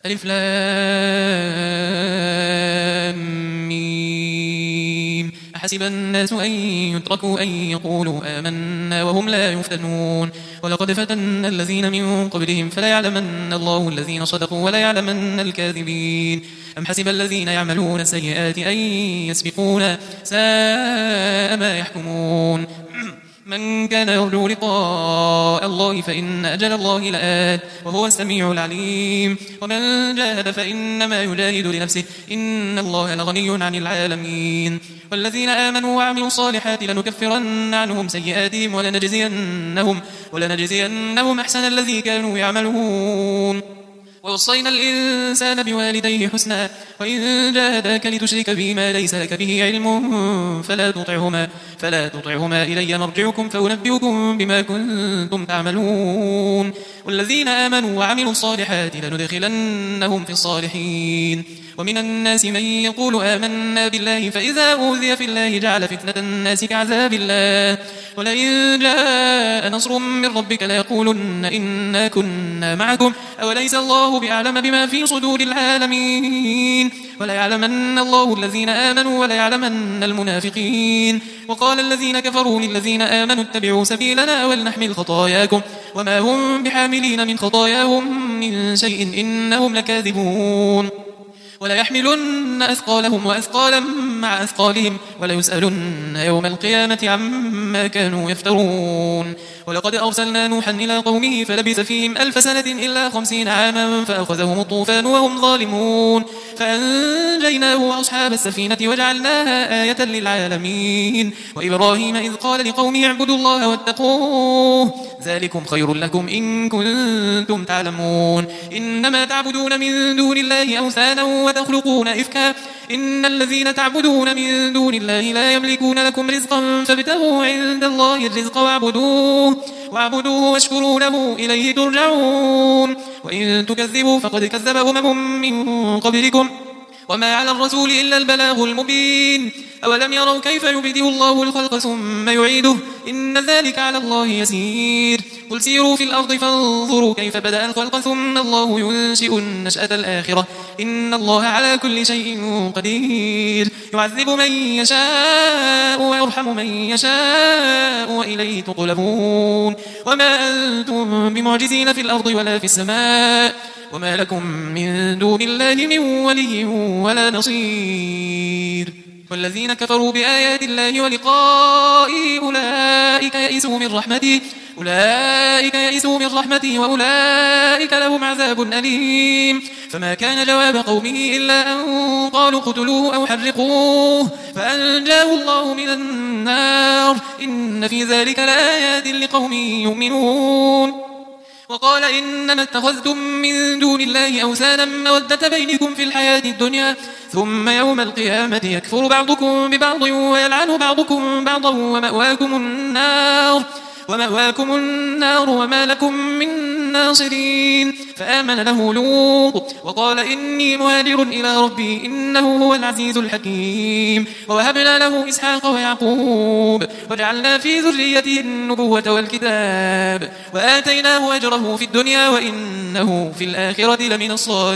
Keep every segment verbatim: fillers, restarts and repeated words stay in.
ألف لام ميم. أحسب الناس أن يتركوا أن يقولوا آمنا وهم لا يفتنون ولقد فتنا الذين من قبلهم فلا يعلمن الله الذين صدقوا ولا يعلمن الكاذبين. أم حسب الذين يعملون السيئات أن يسبقونا ساء ما يحكمون. من كان يرجو لقاء الله فإن أجل الله لآت وهو السميع العليم. ومن جاهد فإنما يجاهد لنفسه إن الله لغني عن العالمين. والذين آمنوا وعملوا الصالحات لنكفرن عنهم سيئاتهم ولنجزينهم, ولنجزينهم أحسن الذي كانوا يعملون. ووصينا الإنسان بوالديه حسنا وإن جاهداك لتشرك بي ما ليس لك به علم فلا تطعهما, فلا تطعهما إلي مرجعكم فأنبئكم بما كنتم تعملون. والذين آمنوا وعملوا الصالحات لندخلنهم في الصالحين. ومن الناس من يقول آمنا بالله فإذا أوذي في الله جعل فتنة الناس كعذاب الله ولئن جاء نصر من ربك ليقولن إنا كنا معكم أوليس الله بأعلم بما في صدور العالمين. وليعلمن الله الذين آمنوا وليعلمن المنافقين. وقال الذين كفروا للذين آمنوا اتبعوا سبيلنا ولنحمل خطاياكم وما هم بحاملين من خطاياهم من شيء إنهم لكاذبون. وليحملن أثقالهم وأثقالا مع أثقالهم وليسألن يوم القيامة عما كانوا يفترون. ولقد أرسلنا نوحا إلى قومه فلبث فيهم ألف سنة إلا خمسين عاما فأخذهم الطوفان وهم ظالمون فأنجيناه وأصحاب السفينة وجعلناها آية للعالمين. وإبراهيم إذ قال لقومه اعبدوا الله واتقوه ذلكم خير لكم إن كنتم تعلمون. إنما تعبدون من دون الله أوثانا وتخلقون إفكا إن الذين تعبدون من دون الله لا يملكون لكم رزقا فابتغوا عند الله الرزق واعبدوه واعبدوه واشكروا له إليه ترجعون. وإن تكذبوا فقد كذب أمم من قبلكم وما على الرسول إلا البلاغ المبين. أولم يروا كيف يبدئ الله الخلق ثم يعيده إن ذلك على الله يسير. قل سيروا في الأرض فانظروا كيف بدأ الخلق ثم الله ينشئ النشأة الآخرة إن الله على كل شيء قدير. يعذب من يشاء ويرحم من يشاء وإليه تقلبون. وما أنتم بمعجزين في الأرض ولا في السماء وما لكم من دون الله من ولي ولا نصير. والذين كفروا بآيات الله ولقائه أولئك يئسوا من رحمته أولئك يئسوا من رحمته وأولئك لهم عذاب أليم. فما كان جواب قومه إلا أن قالوا اقتلوه أو حرقوه فأنجاه الله من النار إن في ذلك لآيات لقوم يؤمنون. وقال إنما اتخذتم من دون الله أوثانا مودة بينكم في الحياة الدنيا ثم يوم القيامة يكفر بعضكم ببعض ويلعن بعضكم بعضا ومأواكم النار ومأواكم النار وما لكم من ناصرين. فآمن له لوط وقال إني مهاجر إلى ربي إنه هو العزيز الحكيم. ووهبنا له إسحاق ويعقوب وجعلنا في ذريته النبوة والكتاب وآتيناه أجره في الدنيا وإنه في الآخرة لمن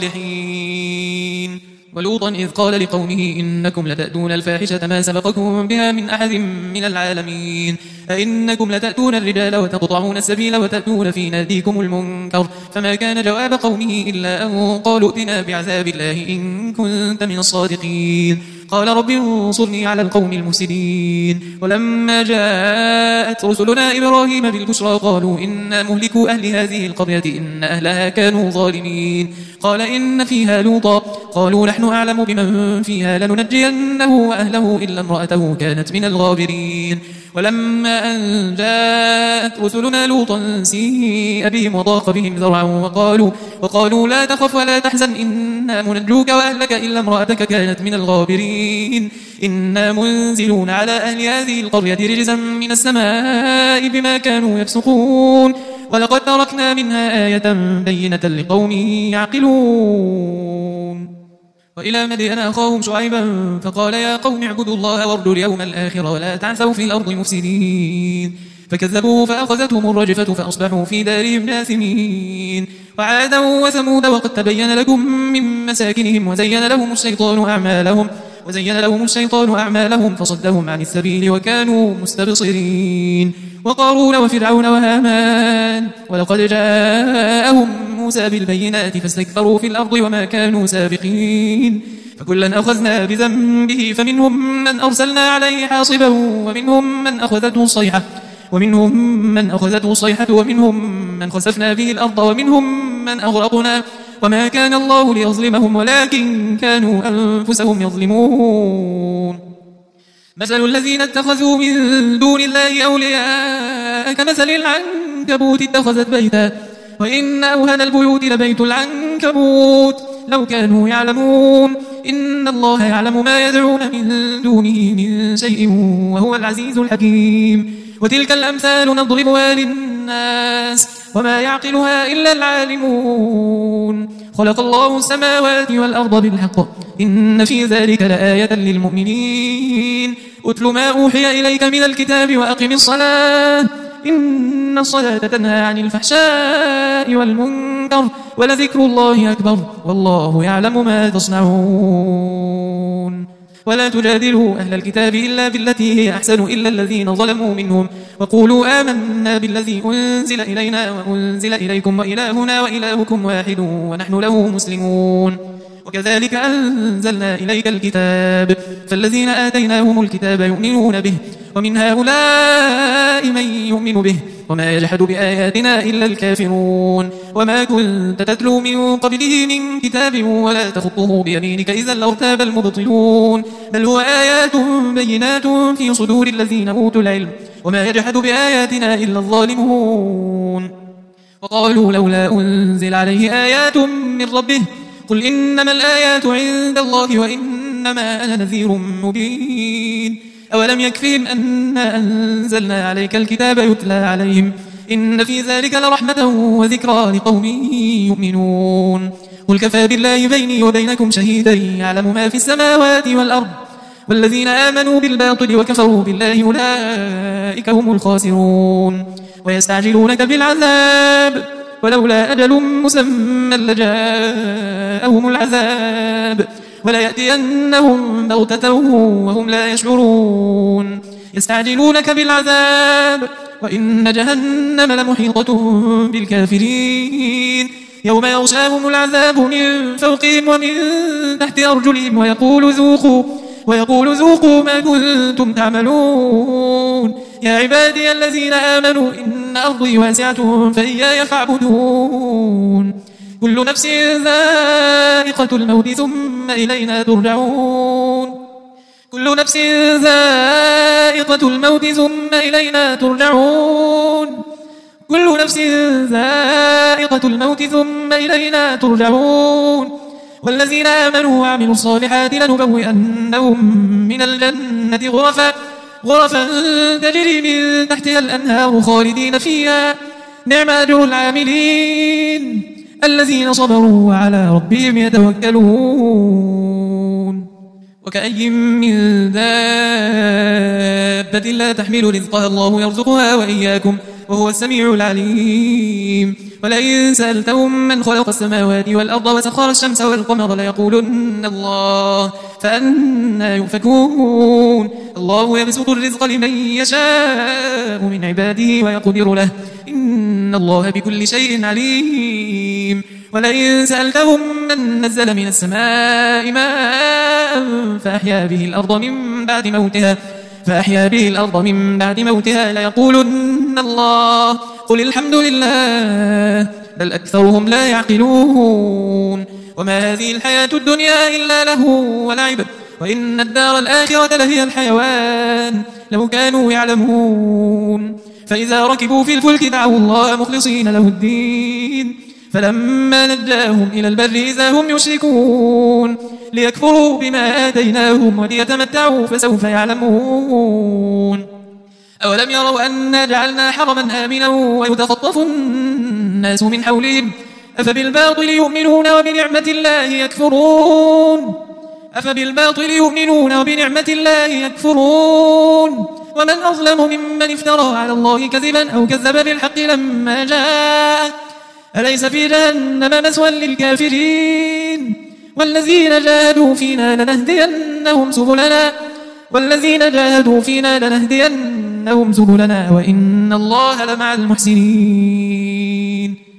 الصالحين. ولوطا إذ قال لقومه إنكم لتأتون الفاحشة ما سبقكم بها من أحد من العالمين أئنكم لتأتون الرجال وتقطعون السبيل وتأتون في ناديكم المنكر. فما كان جواب قومه إلا أن قالوا ائتنا بعذاب الله إن كنت من الصادقين. قال رب انصرني على القوم المفسدين. ولما جاءت رسلنا إبراهيم بالبشرى قالوا إنا مهلكوا أهل هذه القرية إن أهلها كانوا ظالمين. قال إن فيها لوطا قالوا نحن أعلم بمن فيها لننجينه وأهله إلا امرأته كانت من الغابرين. ولما أن جاءت رسلنا لوطا سيء بهم وضاق بهم ذرعا وقالوا, وقالوا لا تخف ولا تحزن إنا منجوك وأهلك إلا امرأتك كانت من الغابرين. إنا منزلون على أهل هذه القرية رجزا من السماء بما كانوا يفسقون ولقد تركنا منها آية بينة لقوم يعقلون. وإلى مدين أخاهم شعيبا فقال يا قوم اعبدوا الله وارجوا اليوم الآخر ولا تعثوا في الأرض مفسدين. فكذبوه فأخذتهم الرجفة فأصبحوا في دارهم جاثمين. وعادا وثمود وقد تبين لكم من مساكنهم وزين لهم الشيطان أعمالهم وزين لهم الشيطان أعمالهم فصدهم عن السبيل وكانوا مستبصرين وقارون وفرعون وهامان ولقد جاءهم موسى بالبينات فاستكبروا في الأرض وما كانوا سابقين فكلا أخذنا بذنبه فمنهم من أرسلنا عليه حاصبا ومنهم من أخذته الصيحة ومنهم من أخذته الصيحة ومنهم من خسفنا به الأرض ومنهم من أغرقنا وما كان الله ليظلمهم ولكن كانوا أنفسهم يظلمون مثل الذين اتخذوا من دون الله أولياء كمثل العنكبوت اتخذت بيتا وإن أوهن البيوت لبيت العنكبوت لو كانوا يعلمون إن الله يعلم ما يدعون من دونه من شيء وهو العزيز الحكيم وتلك الأمثال نضربها للناس وما يعقلها إلا العالمون خلق الله السماوات والأرض بالحق إن في ذلك لآية للمؤمنين أتل ما أوحي إليك من الكتاب وأقم الصلاة إن الصلاة تنهى عن الفحشاء والمنكر ولذكر الله أكبر والله يعلم ما تصنعون ولا تجادلوا أهل الكتاب إلا بالتي هي أحسن إلا الذين ظلموا منهم وقولوا آمنا بالذي أنزل إلينا وأنزل إليكم وإلهنا وإلهكم واحد ونحن له مسلمون وكذلك أنزلنا إليك الكتاب فالذين آتيناهم الكتاب يؤمنون به ومن هؤلاء من يؤمن به وما يجحد بآياتنا إلا الكافرون وما كنت تتلو من قبله من كتاب ولا تخطه بيمينك إذا لارتاب المبطلون بل هو آيات بينات في صدور الذين أوتوا العلم وما يجحد بآياتنا إلا الظالمون وقالوا لولا أنزل عليه آيات من ربه قل إنما الآيات عند الله وإنما أنا نذير مبين أولم يكفهم أنا أنزلنا عليك الكتاب يتلى عليهم إن في ذلك لرحمة وذكرى لقوم يؤمنون قل كفى بالله بيني وبينكم شهيدا يعلم ما في السماوات والأرض والذين آمنوا بالباطل وكفروا بالله أولئك هم الخاسرون ويستعجلونك بالعذاب ولولا أجل مسمى لجاءهم العذاب وليأتينهم بغتة وهم لا يشعرون يستعجلونك بالعذاب وإن جهنم لمحيطة بالكافرين يوم يغشاهم العذاب من فوقهم ومن تحت أرجلهم ويقول ذوقوا ويقول ذوقوا ما كنتم تعملون يا عبادي الذين آمنوا إن أرضي واسعة فإياي فاعبدون كل نفس ذائقة الموت ثم إلينا ترجعون كل نفس ذائقة الموت ثم إلينا ترجعون كل نفس ذائقة الموت ثم إلينا ترجعون والذين آمنوا وعملوا الصالحات لنبوئنهم من الجنة غرفا غرفا تجري من تحتها الأنهار خالدين فيها نعم أجر العاملين الذين صبروا وعلى ربهم يتوكلون وكأي من دابة لا تحمل رزقها الله يرزقها وإياكم وهو السميع العليم ولئن سألتهم من خلق السماوات والأرض وسخر الشمس والقمر ليقولن الله فأنى يؤفكون الله يبسط الرزق لمن يشاء من عباده ويقدر له إن الله بكل شيء عليم ولئن سألتهم من نزل من السماء ماء فأحيا به الأرض من بعد موتها فأحيا به الأرض من بعد موتها ليقولن الله قل الحمد لله بل أكثرهم لا يعقلون وما هذه الحياة الدنيا إلا له ولعب وإن الدار الآخرة لهي الحيوان لو كانوا يعلمون فإذا ركبوا في الفلك دعوا الله مخلصين له الدين فلما نجاهم إلى البر إذا هم يشركون ليكفروا بما آتيناهم وليتمتعوا فسوف يعلمون أولم يروا أنا جعلنا حرما آمنا ويتخطف الناس من حولهم أفبالباطل يؤمنون وبنعمة الله يكفرون أفبالباطل يؤمنون وبنعمة الله يكفرون ومن أظلم ممن افترى على الله كذبا أو كذب بالحق لما جاء أليس في جهنم مثوى للكافرين والذين جاهدوا فينا لنهدينهم سبلنا والذين جاهدوا فينا لنهدينهم سبلنا وإن الله لمع المحسنين